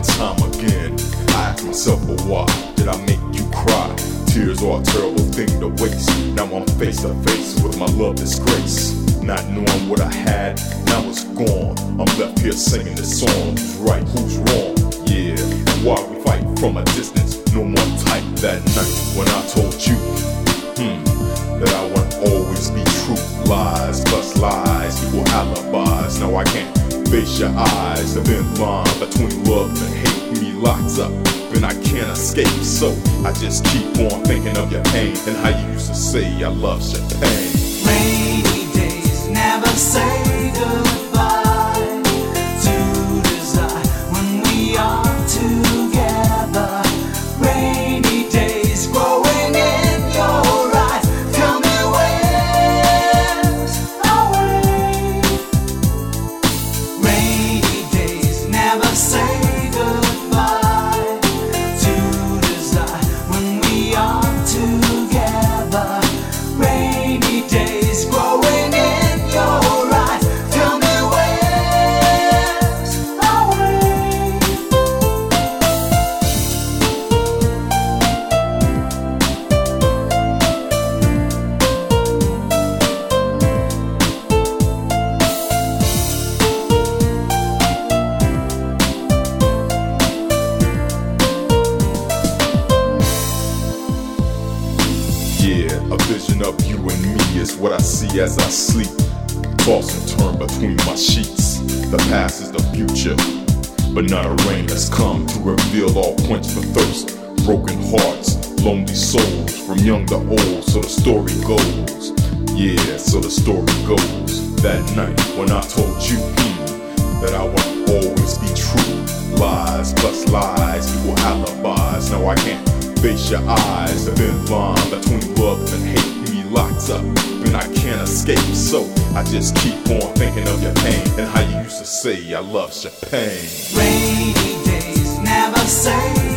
and time again, I ask myself, but why did I make you cry? Tears are a terrible thing to waste. Now I'm face to face with my love disgrace. Not knowing what I had, now it's gone. I'm left here singing this song. Who's right, who's wrong? Yeah, and why we fight from a distance? No more tight that night when I told you that I won't always be true. Lies plus lies equal alibis. Now I can't face your eyes. The thin line between love and hate me locks up, and I can't escape. So I just keep on thinking of your pain and how you used to say I love your pain. Rainy days never say goodbye to desire when we are together. Rainy days growing in your eyes. Tell me where's our way. Rainy days never say goodbye to desire when we are together. Rainy days growing in your eyes. Tell me where's our way. Yeah, a vision of you and me is what I see as I sleep. Toss and turn between my sheets. The past is the future, but not a rain has come to reveal all quench the thirst. Broken hearts, lonely souls, from young to old, so the story goes. Yeah, so the story goes. That night when I told you that I won't always be true. Lies plus lies equal alibis. Now I can't face your eyes. The thin line between love and hate me locks up, and I can't escape. So I just keep on thinking of your pain and how you used to say I love your pain. Rainy days never say